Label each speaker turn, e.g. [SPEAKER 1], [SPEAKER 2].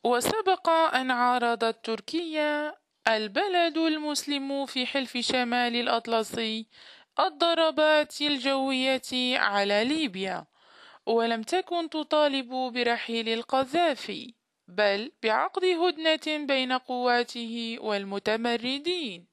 [SPEAKER 1] وسبق أن عارضت تركيا البلد المسلم في حلف شمال الأطلسي الضربات الجوية على ليبيا، ولم تكن تطالب برحيل القذافي، بل بعقد هدنة بين قواته والمتمردين.